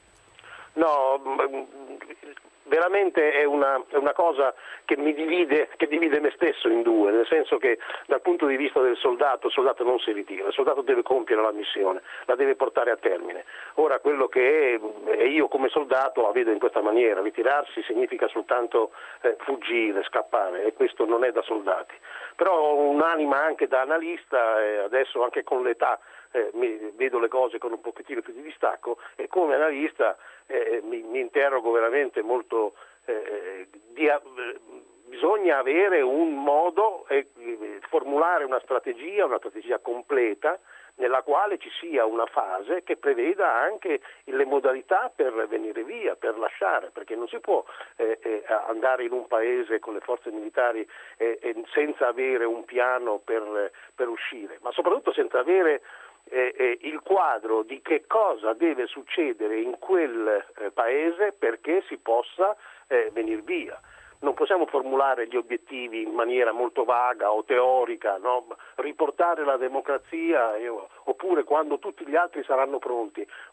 No, veramente è una, è una cosa che mi divide, che divide me stesso in due, nel senso che dal punto di vista del soldato, il soldato non si ritira, il soldato deve compiere la missione, la deve portare a termine. Ora quello che è, e io come soldato la vedo in questa maniera, ritirarsi significa soltanto eh, fuggire, scappare, e questo non è da soldati. Però ho un'anima anche da analista, e adesso anche con l'età Eh, mi, vedo le cose con un pochettino più di distacco e come analista eh, mi, mi interrogo veramente molto eh, di, eh, bisogna avere un modo e eh, formulare una strategia, una strategia completa nella quale ci sia una fase che preveda anche le modalità per venire via, per lasciare, perché non si può eh, eh, andare in un paese con le forze militari eh, eh, senza avere un piano per, per uscire, ma soprattutto senza avere Eh, eh, il quadro di che cosa deve succedere in quel eh, paese perché si possa eh, venir via. Non possiamo formulare gli obiettivi in maniera molto vaga o teorica, no? Riportare la democrazia eh, oppure quando tutti gli altri saranno pronti, ma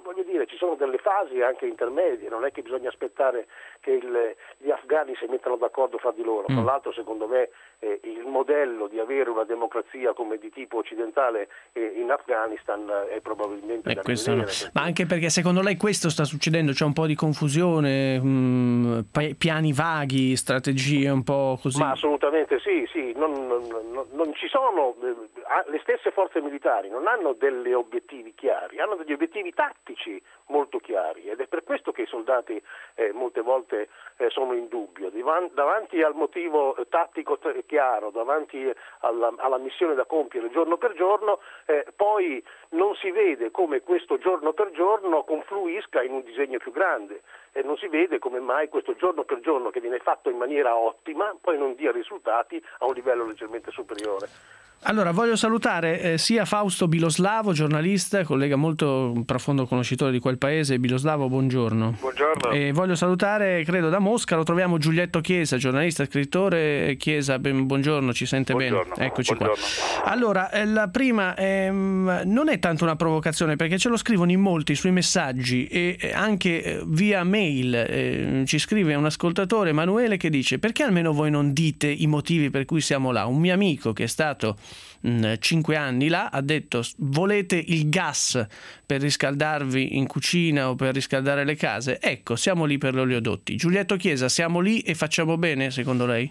voglio dire, ci sono delle fasi anche intermedie, non è che bisogna aspettare che il, gli afghani si mettano d'accordo fra di loro. Tra l'altro, secondo me, eh, il modello di avere una democrazia come di tipo occidentale eh, in Afghanistan è probabilmente eh, da questo rivedere. No. Perché... Ma anche perché secondo lei questo sta succedendo? C'è un po' di confusione, mh, piani vaghi, strategie un po' così? Ma assolutamente sì, sì. Non, non, non ci sono, eh, le stesse forze militari non hanno degli obiettivi chiari, hanno degli obiettivi tattici molto chiari, ed è per questo che i soldati eh, molte volte eh, sono in dubbio. Divan- davanti al motivo eh, tattico t- chiaro, davanti alla, alla missione da compiere giorno per giorno, eh, poi non si vede come questo giorno per giorno confluisca in un disegno più grande, e non si vede come mai questo giorno per giorno, che viene fatto in maniera ottima, poi non dia risultati a un livello leggermente superiore. Allora, voglio salutare eh, sia Fausto Biloslavo, giornalista, collega molto profondo conoscitore di quel paese. Biloslavo, buongiorno. Buongiorno. E voglio salutare, credo da Mosca, lo troviamo Giulietto Chiesa, giornalista, scrittore. Chiesa, ben, buongiorno, ci sente buongiorno. bene? Eccoci buongiorno. qua. Allora, eh, la prima ehm, non è tanto una provocazione, perché ce lo scrivono in molti sui messaggi e eh, anche eh, via mail. Eh, ci scrive un ascoltatore, Emanuele, che dice: perché almeno voi non dite i motivi per cui siamo là? Un mio amico che è stato cinque anni là ha detto: volete il gas per riscaldarvi in cucina o per riscaldare le case? Ecco, siamo lì per gli oleodotti. Giulietto Chiesa, siamo lì e facciamo bene, secondo lei?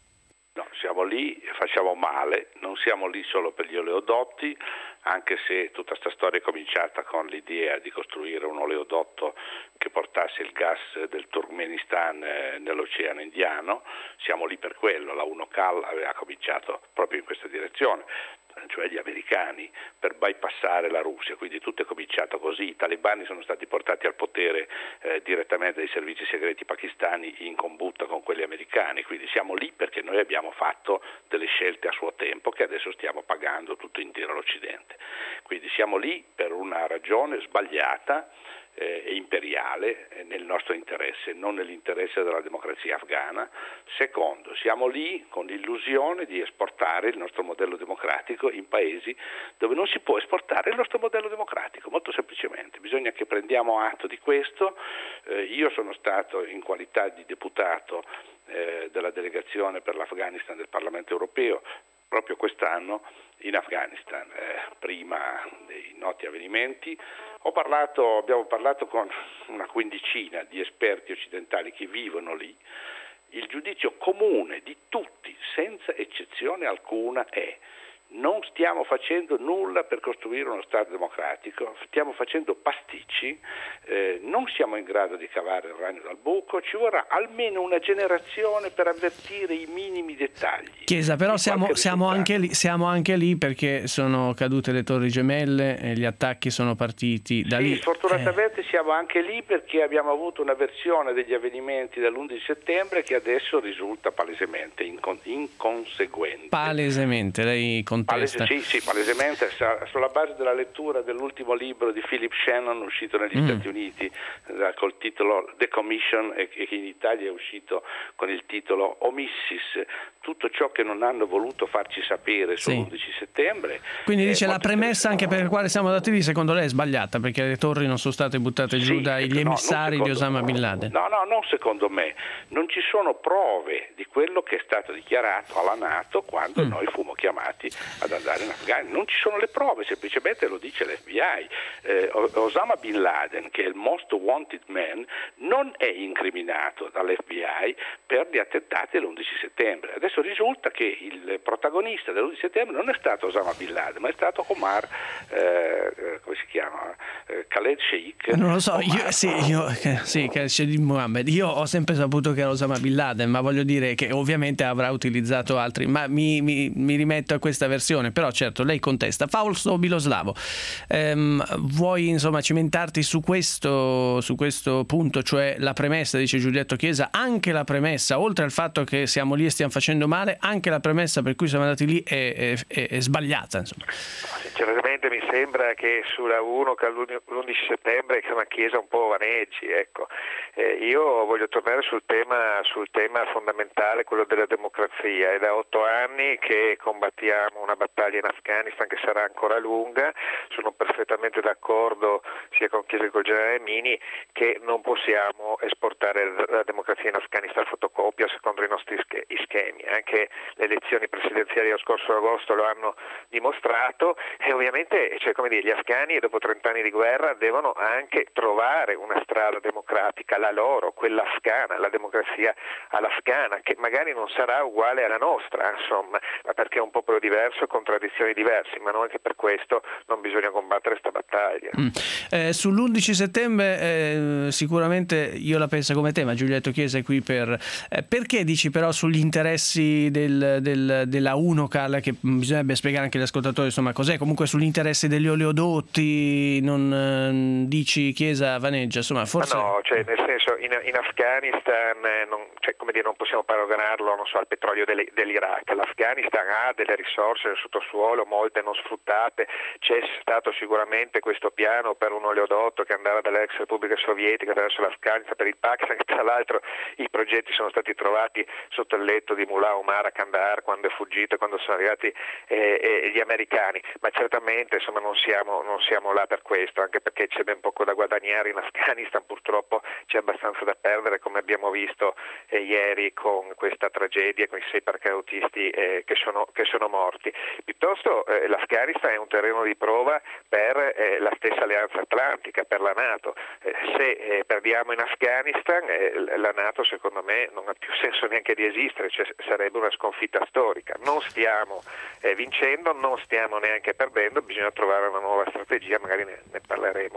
No, siamo lì e facciamo male. Non siamo lì solo per gli oleodotti, anche se tutta questa storia è cominciata con l'idea di costruire un oleodotto che portasse il gas del Turkmenistan nell'Oceano Indiano. Siamo lì per quello. La UNOCAL aveva cominciato proprio in questa direzione, cioè gli americani, per bypassare la Russia. Quindi tutto è cominciato così. I talebani sono stati portati al potere eh, direttamente dai servizi segreti pakistani in combutta con quelli americani. Quindi siamo lì perché noi abbiamo fatto delle scelte a suo tempo che adesso stiamo pagando tutto intero l'Occidente. Quindi siamo lì per una ragione sbagliata e imperiale nel nostro interesse, non nell'interesse della democrazia afghana. Secondo, siamo lì con l'illusione di esportare il nostro modello democratico in paesi dove non si può esportare il nostro modello democratico, molto semplicemente. Bisogna che prendiamo atto di questo. Eh, io sono stato in qualità di deputato eh, della delegazione per l'Afghanistan del Parlamento europeo proprio quest'anno in Afghanistan, eh, prima dei noti avvenimenti. Ho parlato, abbiamo parlato con una quindicina di esperti occidentali che vivono lì. Il giudizio comune di tutti, senza eccezione alcuna, è: non stiamo facendo nulla per costruire uno Stato democratico, stiamo facendo pasticci, eh, non siamo in grado di cavare il ragno dal buco, ci vorrà almeno una generazione per avvertire i minimi dettagli. Chiesa, però siamo, siamo, anche lì, siamo anche lì perché sono cadute le torri gemelle e gli attacchi sono partiti da sì, lì. Sfortunatamente eh. siamo anche lì perché abbiamo avuto una versione degli avvenimenti dell'undici settembre che adesso risulta palesemente incon- inconseguente. Palesemente, lei contesta? Palese, sì, sì, palesemente, sulla base della lettura dell'ultimo libro di Philip Shannon uscito negli mm. Stati Uniti eh, col titolo The Commission, e che in Italia è uscito con il titolo Omissis, tutto ciò che non hanno voluto farci sapere sull'undici sì. settembre. Quindi dice la premessa anche per la quale siamo andati lì, secondo lei è sbagliata, perché le torri non sono state buttate sì, giù dagli no, emissari di Osama Bin Laden. No, no, non secondo me. Non ci sono prove di quello che è stato dichiarato alla NATO quando mm. noi fummo chiamati ad andare in Afghanistan. Non ci sono le prove, semplicemente lo dice l'F B I. Eh, Osama Bin Laden, che è il most wanted man, non è incriminato dall'F B I per gli attentati dell'undici settembre. Adesso risulta che il protagonista dell'undici settembre non è stato Osama Bin Laden, ma è stato Omar, eh, come si chiama? Eh, Khaled Sheikh. Non lo so, Omar, io, sì, io, sì, che Sheikh Mohammed. Io ho sempre saputo che era Osama Bin Laden, ma voglio dire che ovviamente avrà utilizzato altri, ma mi, mi, mi rimetto a questa versione, però certo lei contesta. Fausto Biloslavo, ehm, vuoi insomma cimentarti su questo, su questo punto, cioè la premessa, dice Giulietto Chiesa, anche la premessa, oltre al fatto che siamo lì e stiamo facendo male, anche la premessa per cui siamo andati lì è, è, è sbagliata, insomma. Sinceramente mi sembra che sulla uno che l'undici settembre che una chiesa un po' vaneggi, ecco. Eh, io voglio tornare sul tema, sul tema fondamentale, quello della democrazia. È da otto anni che combattiamo una battaglia in Afghanistan che sarà ancora lunga. Sono perfettamente d'accordo sia con Chiesa che con il generale Mini che non possiamo esportare la democrazia in Afghanistan fotocopia secondo i nostri schemi. Anche le elezioni presidenziali dello scorso agosto lo hanno dimostrato e ovviamente, cioè, come dire, gli afghani dopo trent'anni di guerra devono anche trovare una strada democratica, la loro, quella afghana, la democrazia all'afghana, che magari non sarà uguale alla nostra, insomma, ma perché è un popolo diverso, con tradizioni diverse, ma non anche per questo non bisogna combattere sta battaglia. Mm. Eh, sull'undici settembre eh, sicuramente io la penso come te, ma Giulietto Chiesa è qui per... Eh, perché dici però sugli interessi del, del, della UNOCAL, che bisognerebbe spiegare anche agli ascoltatori, insomma, cos'è, comunque sugli interessi degli oleodotti, non eh, dici Chiesa vaneggia, insomma, forse... Ma no, cioè nel senso in, in Afghanistan eh, non, cioè, come dire, non possiamo paragonarlo, non so, al petrolio delle, dell'Iraq. L'Afghanistan ha delle risorse nel sottosuolo, molte non sfruttate, c'è stato sicuramente questo piano per un oleodotto che andava dall'ex Repubblica Sovietica verso l'Afghanistan, per il Pakistan, che tra l'altro i progetti sono stati trovati sotto il letto di Mullah Omar a Kandahar quando è fuggito e quando sono arrivati eh, eh, gli americani, ma certamente insomma non siamo, non siamo là per questo, anche perché c'è ben poco da guadagnare in Afghanistan, purtroppo c'è abbastanza da perdere, come abbiamo visto eh, ieri con questa tragedia, con i sei paracadutisti eh, che, sono, che sono morti. Piuttosto eh, l'Afghanistan è un terreno di prova per eh, la stessa alleanza atlantica, per la NATO. Eh, se eh, perdiamo in Afghanistan eh, la NATO secondo me non ha più senso neanche di esistere, cioè sarebbe una sconfitta storica. Non stiamo eh, vincendo, non stiamo neanche perdendo, bisogna trovare una nuova strategia, magari ne, ne parleremo.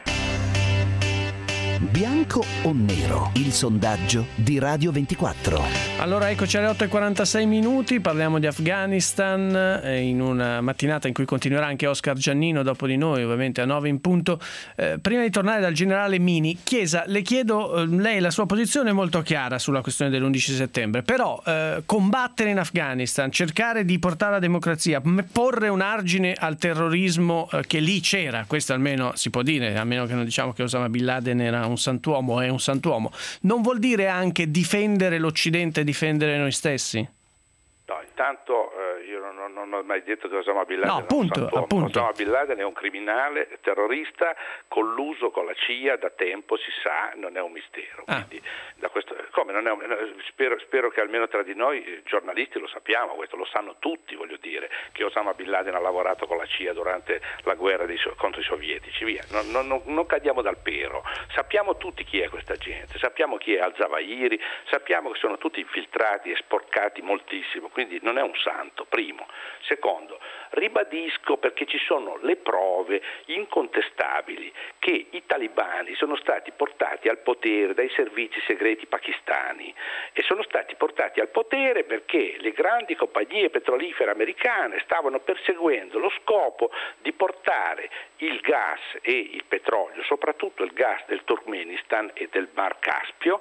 Bianco o nero? Il sondaggio di Radio ventiquattro. Allora eccoci alle otto e quarantasei minuti, parliamo di Afghanistan eh, in una mattinata in cui continuerà anche Oscar Giannino dopo di noi, ovviamente a nove in punto. Eh, prima di tornare dal generale Mini, Chiesa, le chiedo, eh, lei la sua posizione è molto chiara sulla questione dell'undici settembre, però eh, combattere in Afghanistan, cercare di portare la democrazia, porre un argine al terrorismo eh, che lì c'era, questo almeno si può dire, a meno che non diciamo che Osama Bin Laden era un santuomo, è un santuomo, non vuol dire anche difendere l'Occidente, difendere noi stessi? No, intanto eh, io non, non ho mai detto che Osama Bin Laden no, appunto, è un santuomo. appunto. Osama Bin Laden è un criminale terrorista colluso con la C I A da tempo, si sa, non è un mistero. Ah. Quindi, da questo, come non è un, spero, spero che almeno tra di noi eh, giornalisti lo sappiamo, questo lo sanno tutti, voglio dire, che Osama Bin Laden ha lavorato con la C I A durante la guerra dei, contro i sovietici, via. Non, non, non cadiamo dal pero, sappiamo tutti chi è questa gente, sappiamo chi è Al-Zawahiri, sappiamo che sono tutti infiltrati e sporcati moltissimo. Quindi non è un santo, primo. Secondo, ribadisco, perché ci sono le prove incontestabili che i talibani sono stati portati al potere dai servizi segreti pakistani e sono stati portati al potere perché le grandi compagnie petrolifere americane stavano perseguendo lo scopo di portare il gas e il petrolio, soprattutto il gas del Turkmenistan e del Mar Caspio,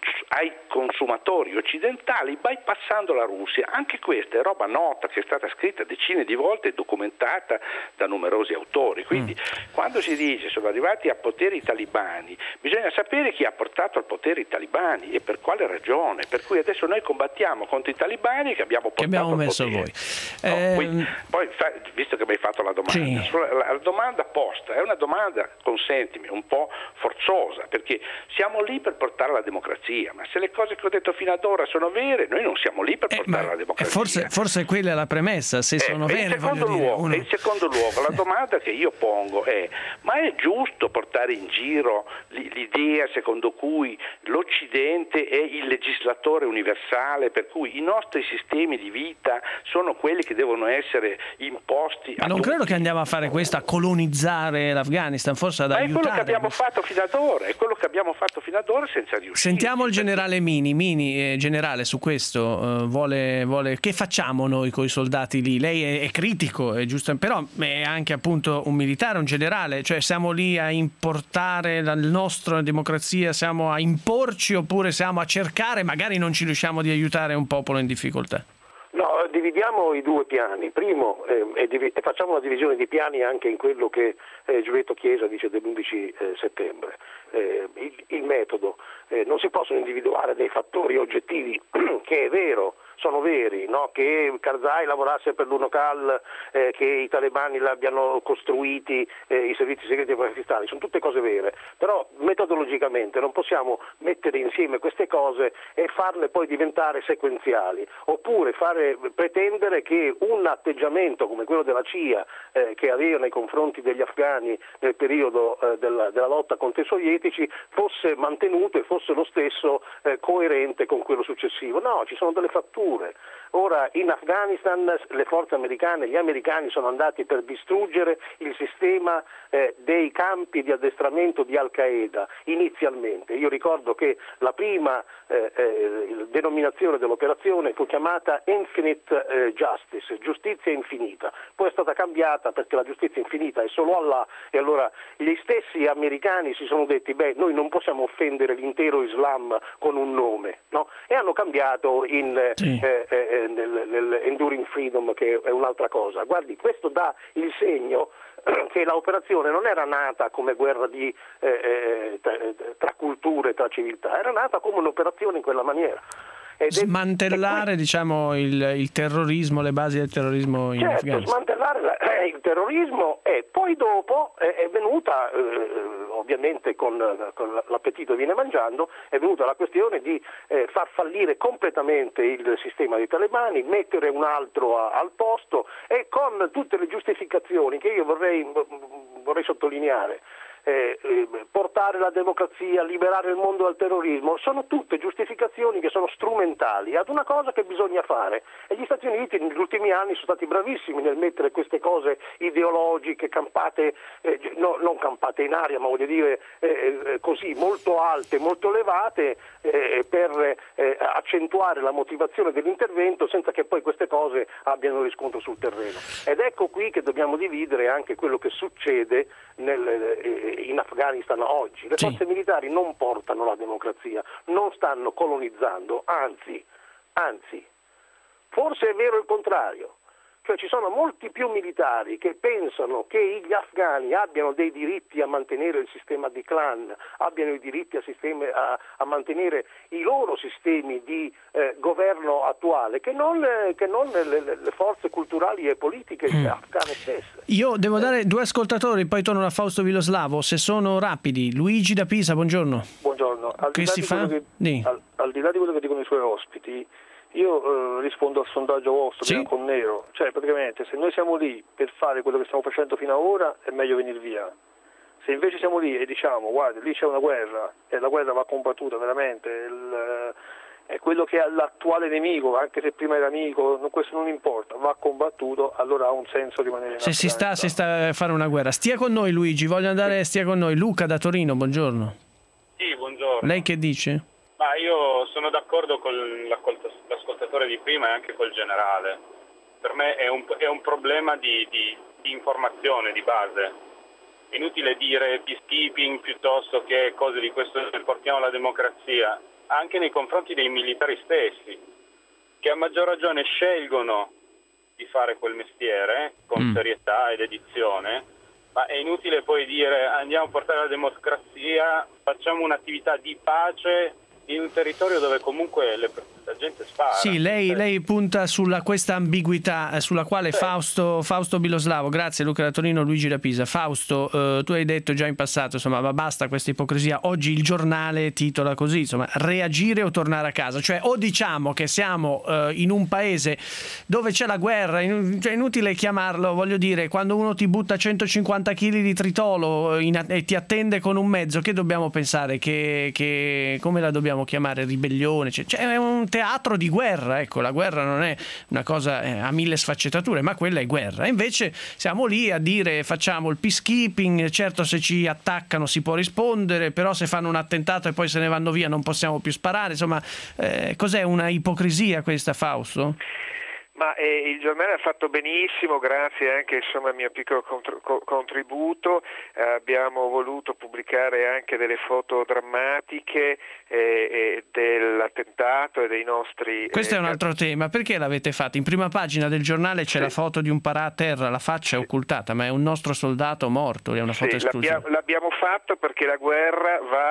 ai consumatori occidentali bypassando la Russia. Anche questa è roba nota che è stata scritta decine di volte e documentata da numerosi autori. Quindi mm. quando si dice sono arrivati a potere i talibani, bisogna sapere chi ha portato al potere i talibani e per quale ragione. Per cui adesso noi combattiamo contro i talibani che abbiamo portato che abbiamo al messo potere. voi. No, eh... quindi, poi, visto che mi hai fatto la domanda, sì. la, la domanda posta è una domanda, consentimi, un po' forzosa, perché siamo lì per portare la democrazia. Ma se le cose che ho detto fino ad ora sono vere, noi non siamo lì per eh, portare la democrazia. Forse, forse quella è la premessa, se eh, sono vere. In secondo, voglio luogo, dire, uno... in secondo luogo, la domanda che io pongo è: ma è giusto portare in giro l'idea secondo cui l'Occidente è il legislatore universale, per cui i nostri sistemi di vita sono quelli che devono essere imposti? Ma a non tutti? credo che andiamo a fare questo, a colonizzare l'Afghanistan, forse ad ma aiutare. è quello che abbiamo fatto fino ad ora, è quello che abbiamo fatto fino ad ora senza riuscire. Sentiamo il generale Mini, Mini eh, generale, su questo eh, vuole, vuole che facciamo noi con i soldati lì? Lei è, è critico, è giusto, però è anche appunto un militare, un generale, cioè siamo lì a importare la nostra democrazia, siamo a imporci oppure siamo a cercare, magari non ci riusciamo di aiutare un popolo in difficoltà? No, dividiamo i due piani. Primo, eh, e, div- e facciamo una divisione di piani anche in quello che eh, Giulietto Chiesa dice dell'undici eh, settembre. Eh, il, il metodo, eh, non si possono individuare dei fattori oggettivi che è vero sono veri, no? Che Karzai lavorasse per l'UNOCAL, eh, che i talebani l'abbiano costruiti eh, i servizi segreti pakistani, sono tutte cose vere, però metodologicamente non possiamo mettere insieme queste cose e farle poi diventare sequenziali, oppure fare pretendere che un atteggiamento come quello della C I A eh, che aveva nei confronti degli afghani nel periodo eh, della, della lotta contro i sovietici fosse mantenuto e fosse lo stesso eh, coerente con quello successivo. No, ci sono delle fratture. Ora in Afghanistan le forze americane, gli americani sono andati per distruggere il sistema eh, dei campi di addestramento di Al-Qaeda inizialmente. Io ricordo che la prima eh, eh, denominazione dell'operazione fu chiamata Infinite eh, Justice, giustizia infinita, poi è stata cambiata perché la giustizia infinita è solo Allah, e allora gli stessi americani si sono detti beh, noi non possiamo offendere l'intero Islam con un nome, no? E hanno cambiato in sì. eh, eh, nel, nel Enduring Freedom, che è un'altra cosa. Guardi, questo dà il segno che l'operazione non era nata come guerra di, eh, tra, tra culture, tra civiltà, era nata come un'operazione in quella maniera. Ed smantellare è, diciamo il, il terrorismo, le basi del terrorismo in certo, Afghanistan. Smantellare eh, il terrorismo, e poi dopo eh, è venuta, eh, ovviamente con, con l'appetito viene mangiando, è venuta la questione di eh, far fallire completamente il sistema dei talebani, mettere un altro a, al posto, e con tutte le giustificazioni che io vorrei, vorrei sottolineare. Eh, eh, portare la democrazia, liberare il mondo dal terrorismo, sono tutte giustificazioni che sono strumentali ad una cosa che bisogna fare, e gli Stati Uniti negli ultimi anni sono stati bravissimi nel mettere queste cose ideologiche campate, eh, no, non campate in aria, ma voglio dire eh, così molto alte, molto elevate, eh, per eh, accentuare la motivazione dell'intervento senza che poi queste cose abbiano riscontro sul terreno. Ed ecco qui che dobbiamo dividere anche quello che succede nel, eh, in Afghanistan oggi. Le forze sì. militari non portano la democrazia, non stanno colonizzando, anzi, anzi, forse è vero il contrario. Cioè ci sono molti più militari che pensano che gli afghani abbiano dei diritti a mantenere il sistema di clan, abbiano i diritti a, sistemi, a, a mantenere i loro sistemi di eh, governo attuale, che non, eh, che non le, le, le forze culturali e politiche mm. afghane stesse. Io devo eh. dare due ascoltatori, poi torno a Fausto Viloslavo, se sono rapidi. Luigi da Pisa, buongiorno. Buongiorno. Al che si fa? Che, sì. al, al di là di quello che dicono i suoi ospiti, io eh, rispondo al sondaggio vostro, sì. bianco o nero, cioè praticamente se noi siamo lì per fare quello che stiamo facendo fino ad ora è meglio venire via. Se invece siamo lì e diciamo guarda lì c'è una guerra e la guerra va combattuta veramente, il, è quello che è l'attuale nemico, anche se prima era amico, non, questo non importa, va combattuto, allora ha un senso rimanere in Se si sta, si sta a fare una guerra. Stia con noi Luigi, voglio andare, stia con noi. Luca da Torino, buongiorno. Sì, buongiorno. Lei che dice? Ma io sono d'accordo con l'ascoltatore di prima e anche col generale. Per me è un, è un problema di, di, di informazione, di base. È inutile dire peacekeeping piuttosto che cose di questo, portiamo la democrazia, anche nei confronti dei militari stessi, che a maggior ragione scelgono di fare quel mestiere con mm. serietà ed dedizione, ma è inutile poi dire andiamo a portare la democrazia, facciamo un'attività di pace in un territorio dove comunque le, la gente spara. Sì, lei, lei punta sulla questa ambiguità sulla quale sì. Fausto, Fausto Biloslavo, grazie Luca da Torino, Luigi da Pisa. Fausto, eh, tu hai detto già in passato, insomma, ma basta questa ipocrisia. Oggi il giornale titola così, insomma, reagire o tornare a casa. Cioè o diciamo che siamo eh, in un paese dove c'è la guerra, in, cioè inutile chiamarlo, voglio dire, quando uno ti butta centocinquanta chili di tritolo in, e ti attende con un mezzo, che dobbiamo pensare? Che, che come la dobbiamo chiamare? Ribellione? Cioè, è un teatro di guerra, ecco, la guerra non è una cosa eh, a mille sfaccettature, ma quella è guerra. Invece siamo lì a dire facciamo il peacekeeping, certo se ci attaccano si può rispondere, però se fanno un attentato e poi se ne vanno via non possiamo più sparare, insomma, eh, cos'è, una ipocrisia questa, Fausto? Ma eh, il giornale ha fatto benissimo, grazie anche insomma, al mio piccolo contr- co- contributo, eh, abbiamo voluto pubblicare anche delle foto drammatiche eh, eh, dell'attentato e dei nostri... Questo eh, è un altro tema, perché l'avete fatto? In prima pagina del giornale c'è sì. la foto di un parà a terra, la faccia è occultata, ma è un nostro soldato morto, è una foto sì, esclusiva. L'abbiamo, l'abbiamo fatto perché la guerra va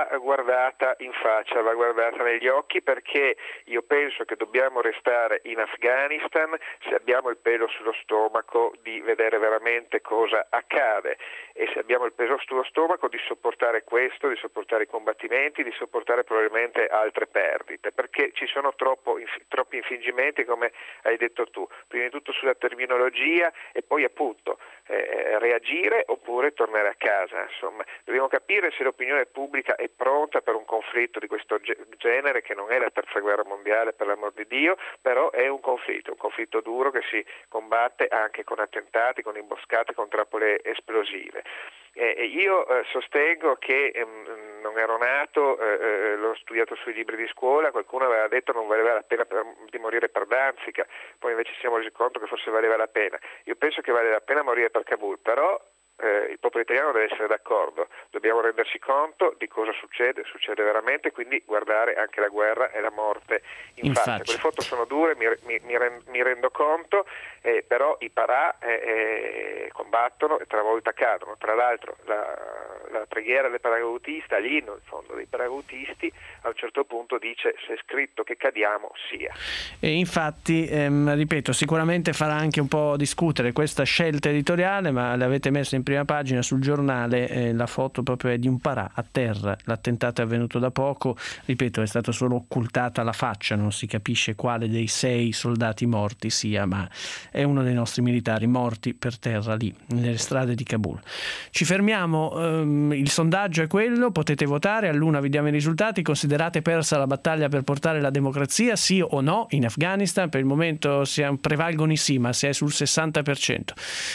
guardata in faccia, va guardata negli occhi, perché io penso che dobbiamo restare in Afghanistan se abbiamo il pelo sullo stomaco di vedere veramente cosa accade, e se abbiamo il pelo sullo stomaco di sopportare questo, di sopportare i combattimenti, di sopportare probabilmente altre perdite, perché ci sono troppo, inf- troppi infingimenti, come hai detto tu, prima di tutto sulla terminologia e poi appunto eh, reagire oppure tornare a casa. Insomma, dobbiamo capire se l'opinione pubblica è pronta per un conflitto di questo ge- genere, che non è la terza guerra mondiale, per l'amor di Dio, però è un conflitto, un conflitto duro che si combatte anche con attentati, con imboscate, con trappole esplosive. Eh, io eh, sostengo che ehm, non ero nato, eh, l'ho studiato sui libri di scuola, qualcuno aveva detto non valeva la pena per, di morire per Danzica, poi invece ci siamo resi conto che forse valeva la pena. Io penso che vale la pena morire per Kabul, però Eh, il popolo italiano deve essere d'accordo, dobbiamo rendersi conto di cosa succede, succede veramente, quindi guardare anche la guerra e la morte in, in faccia. faccia. Quelle foto sono dure, mi, mi, mi rendo conto, eh, però i parà eh, eh, combattono e talvolta cadono. Tra l'altro la, la preghiera del paracadutista, l'inno in fondo dei paracadutisti, a un certo punto dice: se è scritto che cadiamo, sia. E infatti, ehm, ripeto, sicuramente farà anche un po' discutere questa scelta editoriale, ma l'avete messa in prima pagina sul giornale, eh, la foto proprio è di un parà a terra. L'attentato è avvenuto da poco, ripeto, è stata solo occultata la faccia, non si capisce quale dei sei soldati morti sia, ma è uno dei nostri militari morti per terra lì nelle strade di Kabul. Ci fermiamo, ehm, il sondaggio è quello, potete votare, all'una vi diamo i risultati. Considerate persa la battaglia per portare la democrazia, sì o no, in Afghanistan? Per il momento prevalgono i sì, ma si è sul sessanta per cento.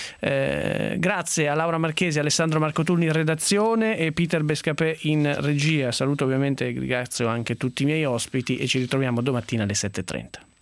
Eh, grazie a Laura Marchesi, Alessandro Marcotulli in redazione e Peter Bescapè in regia. Saluto ovviamente e ringrazio anche tutti i miei ospiti e ci ritroviamo domattina alle sette e trenta.